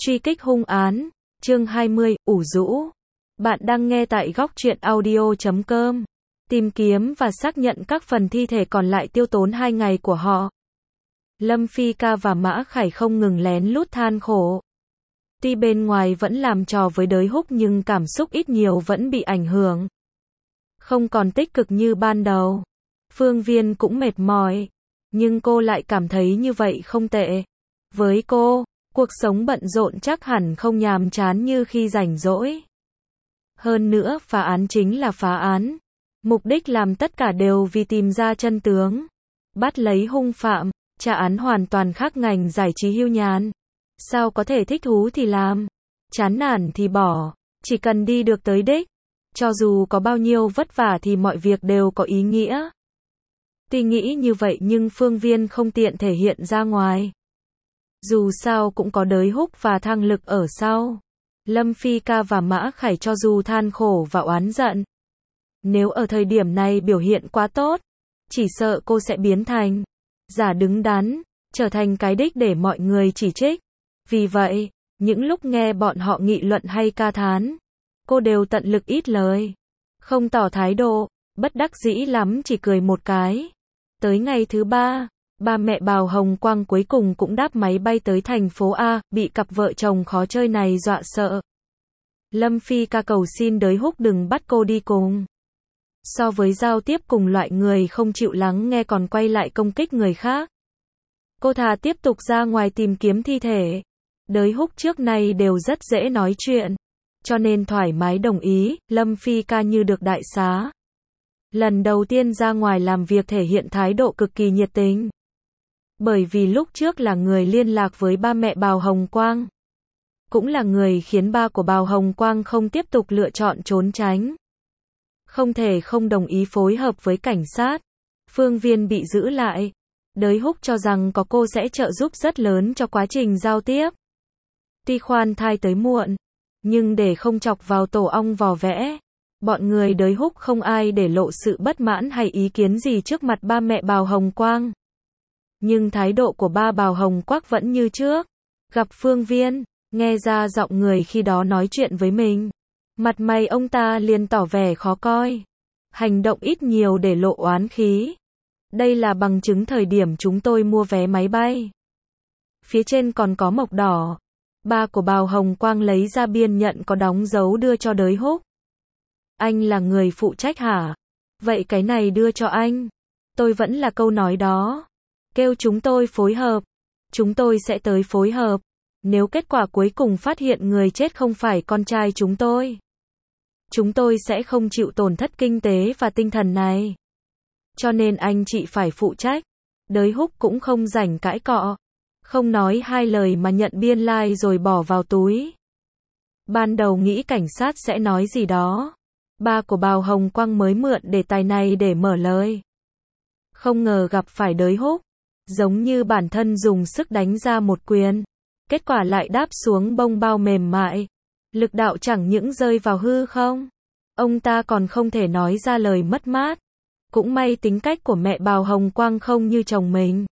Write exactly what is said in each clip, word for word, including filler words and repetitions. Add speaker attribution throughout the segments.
Speaker 1: Truy kích hung án, chương hai mươi, ủ rũ. Bạn đang nghe tại góc truyện audio chấm com. Tìm kiếm và xác nhận các phần thi thể còn lại tiêu tốn hai ngày của họ. Lâm Phi Ca và Mã Khải không ngừng lén lút than khổ. Tuy bên ngoài vẫn làm trò với Đới Húc nhưng cảm xúc ít nhiều vẫn bị ảnh hưởng. Không còn tích cực như ban đầu. Phương Viên cũng mệt mỏi. Nhưng cô lại cảm thấy như vậy không tệ. Với cô, cuộc sống bận rộn chắc hẳn không nhàm chán như khi rảnh rỗi. Hơn nữa, phá án chính là phá án. Mục đích làm tất cả đều vì tìm ra chân tướng. Bắt lấy hung phạm, tra án hoàn toàn khác ngành giải trí hưu nhàn. Sao có thể thích thú thì làm, chán nản thì bỏ, chỉ cần đi được tới đích. Cho dù có bao nhiêu vất vả thì mọi việc đều có ý nghĩa. Tuy nghĩ như vậy nhưng Phương Viên không tiện thể hiện ra ngoài. Dù sao cũng có Đới Húc và Thang Lực ở sau. Lâm Phi Ca và Mã Khải cho dù than khổ và oán giận. Nếu ở thời điểm này biểu hiện quá tốt, chỉ sợ cô sẽ biến thành giả đứng đắn, trở thành cái đích để mọi người chỉ trích. Vì vậy, những lúc nghe bọn họ nghị luận hay ca thán, cô đều tận lực ít lời, không tỏ thái độ, bất đắc dĩ lắm chỉ cười một cái. Tới ngày thứ ba, ba mẹ Bào Hồng Quang cuối cùng cũng đáp máy bay tới thành phố A, bị cặp vợ chồng khó chơi này dọa sợ. Lâm Phi Ca cầu xin Đới Húc đừng bắt cô đi cùng. So với giao tiếp cùng loại người không chịu lắng nghe còn quay lại công kích người khác, cô thà tiếp tục ra ngoài tìm kiếm thi thể. Đới Húc trước nay đều rất dễ nói chuyện, cho nên thoải mái đồng ý. Lâm Phi Ca như được đại xá. Lần đầu tiên ra ngoài làm việc thể hiện thái độ cực kỳ nhiệt tình. Bởi vì lúc trước là người liên lạc với ba mẹ Bào Hồng Quang. Cũng là người khiến ba của Bào Hồng Quang không tiếp tục lựa chọn trốn tránh. Không thể không đồng ý phối hợp với cảnh sát. Phương Viên bị giữ lại. Đới Húc cho rằng có cô sẽ trợ giúp rất lớn cho quá trình giao tiếp. Tuy khoan thai tới muộn, nhưng để không chọc vào tổ ong vò vẽ, bọn người Đới Húc không ai để lộ sự bất mãn hay ý kiến gì trước mặt ba mẹ Bào Hồng Quang. Nhưng thái độ của ba Bào Hồng Quang vẫn như trước. Gặp Phương Viên, nghe ra giọng người khi đó nói chuyện với mình, mặt mày ông ta liền tỏ vẻ khó coi. Hành động ít nhiều để lộ oán khí. Đây là bằng chứng thời điểm chúng tôi mua vé máy bay. Phía trên còn có mộc đỏ. Ba của Bào Hồng Quang lấy ra biên nhận có đóng dấu đưa cho Đới Húc. Anh là người phụ trách hả? Vậy cái này đưa cho anh. Tôi vẫn là câu nói đó. Kêu chúng tôi phối hợp. Chúng tôi sẽ tới phối hợp. Nếu kết quả cuối cùng phát hiện người chết không phải con trai chúng tôi, chúng tôi sẽ không chịu tổn thất kinh tế và tinh thần này. Cho nên anh chị phải phụ trách. Đới Húc cũng không rảnh cãi cọ. Không nói hai lời mà nhận biên lai like rồi bỏ vào túi. Ban đầu nghĩ cảnh sát sẽ nói gì đó. Ba của Bào Hồng Quang mới mượn đề tài này để mở lời. Không ngờ gặp phải Đới Húc. Giống như bản thân dùng sức đánh ra một quyền. Kết quả lại đáp xuống bông bao mềm mại. Lực đạo chẳng những rơi vào hư không. Ông ta còn không thể nói ra lời mất mát. Cũng may tính cách của mẹ Bào Hồng Quang không như chồng mình.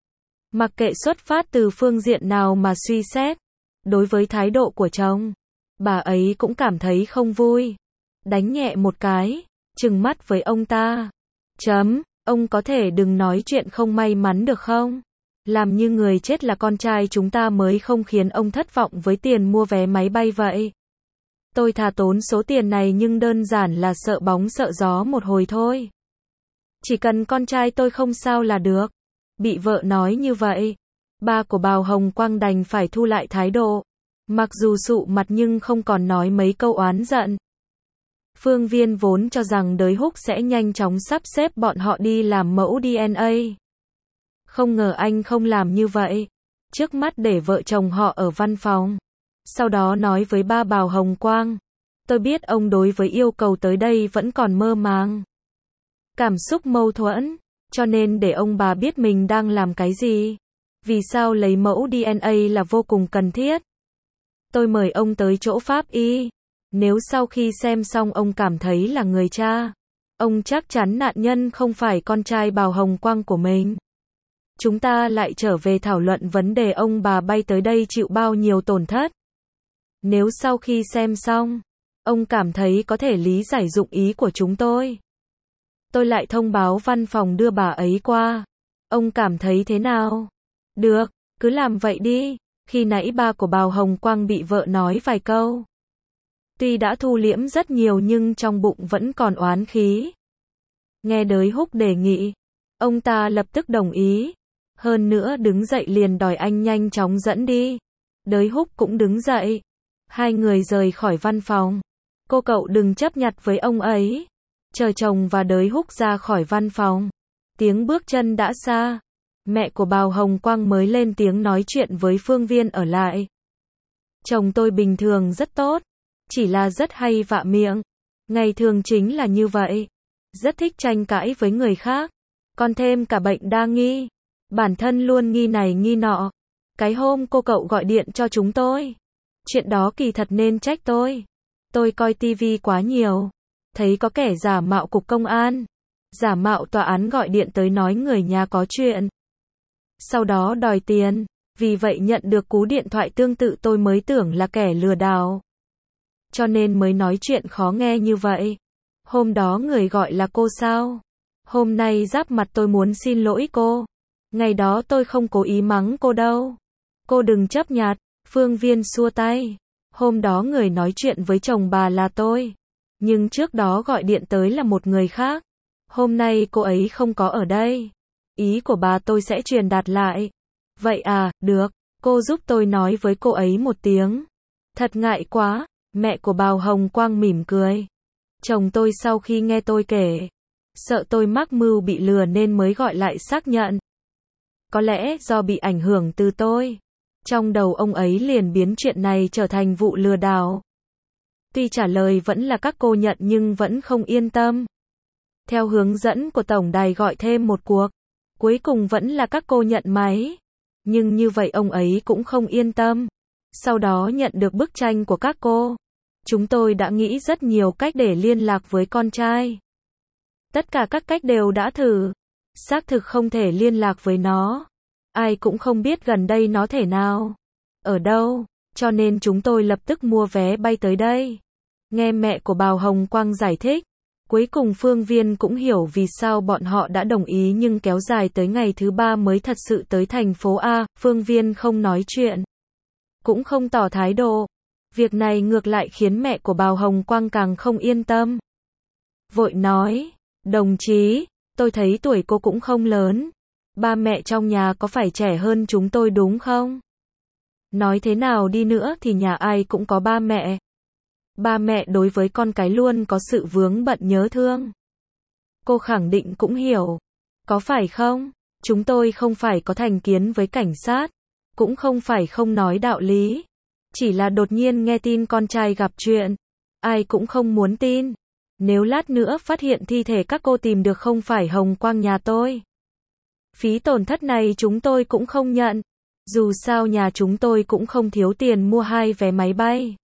Speaker 1: Mặc kệ xuất phát từ phương diện nào mà suy xét, đối với thái độ của chồng, bà ấy cũng cảm thấy không vui. Đánh nhẹ một cái, trừng mắt với ông ta. Chấm, ông có thể đừng nói chuyện không may mắn được không? Làm như người chết là con trai chúng ta mới không khiến ông thất vọng với tiền mua vé máy bay vậy. Tôi thà tốn số tiền này nhưng đơn giản là sợ bóng sợ gió một hồi thôi. Chỉ cần con trai tôi không sao là được. Bị vợ nói như vậy, ba của Bào Hồng Quang đành phải thu lại thái độ. Mặc dù sụ mặt nhưng không còn nói mấy câu oán giận. Phương Viên vốn cho rằng Đới Húc sẽ nhanh chóng sắp xếp bọn họ đi làm mẫu đê en a. Không ngờ anh không làm như vậy. Trước mắt để vợ chồng họ ở văn phòng. Sau đó nói với ba Bào Hồng Quang. Tôi biết ông đối với yêu cầu tới đây vẫn còn mơ màng. Cảm xúc mâu thuẫn. Cho nên để ông bà biết mình đang làm cái gì. Vì sao lấy mẫu đê en a là vô cùng cần thiết. Tôi mời ông tới chỗ pháp y. Nếu sau khi xem xong ông cảm thấy là người cha, ông chắc chắn nạn nhân không phải con trai Bào Hồng Quang của mình. Chúng ta lại trở về thảo luận vấn đề ông bà bay tới đây chịu bao nhiêu tổn thất. Nếu sau khi xem xong, ông cảm thấy có thể lý giải dụng ý của chúng tôi, tôi lại thông báo văn phòng đưa bà ấy qua. Ông cảm thấy thế nào? Được, cứ làm vậy đi. Khi nãy ba của Bào Hồng Quang bị vợ nói vài câu. Tuy đã thu liễm rất nhiều nhưng trong bụng vẫn còn oán khí. Nghe Đới Húc đề nghị, ông ta lập tức đồng ý. Hơn nữa đứng dậy liền đòi anh nhanh chóng dẫn đi. Đới Húc cũng đứng dậy. Hai người rời khỏi văn phòng. Cô cậu đừng chấp nhặt với ông ấy. Chờ chồng và Đới Húc ra khỏi văn phòng. Tiếng bước chân đã xa. Mẹ của Bào Hồng Quang mới lên tiếng nói chuyện với Phương Viên ở lại. Chồng tôi bình thường rất tốt. Chỉ là rất hay vạ miệng. Ngày thường chính là như vậy. Rất thích tranh cãi với người khác. Còn thêm cả bệnh đa nghi. Bản thân luôn nghi này nghi nọ. Cái hôm cô cậu gọi điện cho chúng tôi. Chuyện đó kỳ thật nên trách tôi. Tôi coi tivi quá nhiều. Thấy có kẻ giả mạo cục công an. Giả mạo tòa án gọi điện tới nói người nhà có chuyện. Sau đó đòi tiền. Vì vậy nhận được cú điện thoại tương tự tôi mới tưởng là kẻ lừa đảo. Cho nên mới nói chuyện khó nghe như vậy. Hôm đó người gọi là cô sao? Hôm nay giáp mặt tôi muốn xin lỗi cô. Ngày đó tôi không cố ý mắng cô đâu. Cô đừng chấp nhặt. Phương Viên xua tay. Hôm đó người nói chuyện với chồng bà là tôi. Nhưng trước đó gọi điện tới là một người khác. Hôm nay cô ấy không có ở đây. Ý của bà tôi sẽ truyền đạt lại. Vậy à, được. Cô giúp tôi nói với cô ấy một tiếng. Thật ngại quá. Mẹ của Bào Hồng Quang mỉm cười. Chồng tôi sau khi nghe tôi kể, sợ tôi mắc mưu bị lừa nên mới gọi lại xác nhận. Có lẽ do bị ảnh hưởng từ tôi. Trong đầu ông ấy liền biến chuyện này trở thành vụ lừa đảo. Tuy trả lời vẫn là các cô nhận nhưng vẫn không yên tâm. Theo hướng dẫn của tổng đài gọi thêm một cuộc. Cuối cùng vẫn là các cô nhận máy. Nhưng như vậy ông ấy cũng không yên tâm. Sau đó nhận được bức tranh của các cô. Chúng tôi đã nghĩ rất nhiều cách để liên lạc với con trai. Tất cả các cách đều đã thử. Xác thực không thể liên lạc với nó. Ai cũng không biết gần đây nó thể nào. Ở đâu. Cho nên chúng tôi lập tức mua vé bay tới đây. Nghe mẹ của Bào Hồng Quang giải thích. Cuối cùng Phương Viên cũng hiểu vì sao bọn họ đã đồng ý nhưng kéo dài tới ngày thứ ba mới thật sự tới thành phố A. Phương Viên không nói chuyện. Cũng không tỏ thái độ. Việc này ngược lại khiến mẹ của Bào Hồng Quang càng không yên tâm. Vội nói, đồng chí, tôi thấy tuổi cô cũng không lớn. Ba mẹ trong nhà có phải trẻ hơn chúng tôi đúng không? Nói thế nào đi nữa thì nhà ai cũng có ba mẹ. Ba mẹ đối với con cái luôn có sự vướng bận nhớ thương. Cô khẳng định cũng hiểu. Có phải không? Chúng tôi không phải có thành kiến với cảnh sát. Cũng không phải không nói đạo lý. Chỉ là đột nhiên nghe tin con trai gặp chuyện. Ai cũng không muốn tin. Nếu lát nữa phát hiện thi thể các cô tìm được không phải Hồng Quang nhà tôi. Phí tổn thất này chúng tôi cũng không nhận. Dù sao nhà chúng tôi cũng không thiếu tiền mua hai vé máy bay.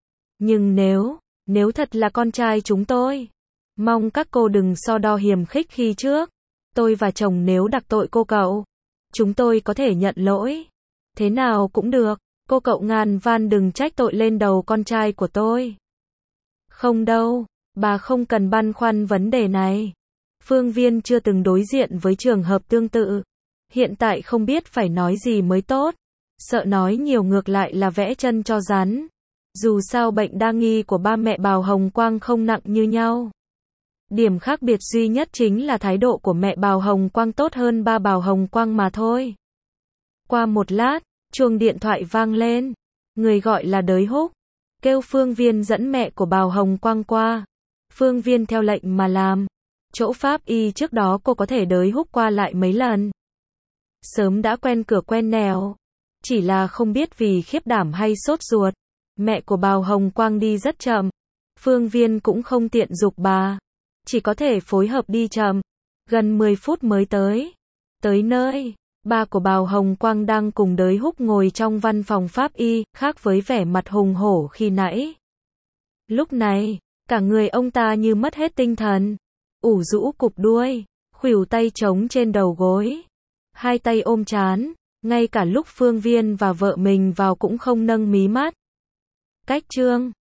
Speaker 1: Nhưng nếu, nếu thật là con trai chúng tôi, mong các cô đừng so đo hiềm khích khi trước. Tôi và chồng nếu đặc tội cô cậu, chúng tôi có thể nhận lỗi. Thế nào cũng được, cô cậu ngàn van đừng trách tội lên đầu con trai của tôi. Không đâu, bà không cần băn khoăn vấn đề này. Phương Viên chưa từng đối diện với trường hợp tương tự. Hiện tại không biết phải nói gì mới tốt. Sợ nói nhiều ngược lại là vẽ chân cho rắn. Dù sao bệnh đa nghi của ba mẹ Bào Hồng Quang không nặng như nhau. Điểm khác biệt duy nhất chính là thái độ của mẹ Bào Hồng Quang tốt hơn ba Bào Hồng Quang mà thôi. Qua một lát, chuông điện thoại vang lên. Người gọi là Đới Húc. Kêu Phương Viên dẫn mẹ của Bào Hồng Quang qua. Phương Viên theo lệnh mà làm. Chỗ pháp y trước đó cô có thể Đới Húc qua lại mấy lần. Sớm đã quen cửa quen nẻo. Chỉ là không biết vì khiếp đảm hay sốt ruột. Mẹ của Bào Hồng Quang đi rất chậm. Phương Viên cũng không tiện giục bà. Chỉ có thể phối hợp đi chậm. Gần mười phút mới tới. Tới nơi, ba của Bào Hồng Quang đang cùng Đới Húc ngồi trong văn phòng pháp y, khác với vẻ mặt hùng hổ khi nãy. Lúc này, cả người ông ta như mất hết tinh thần. Ủ rũ cụp đuôi, khuỷu tay trống trên đầu gối. Hai tay ôm trán, ngay cả lúc Phương Viên và vợ mình vào cũng không nâng mí mắt. cách chương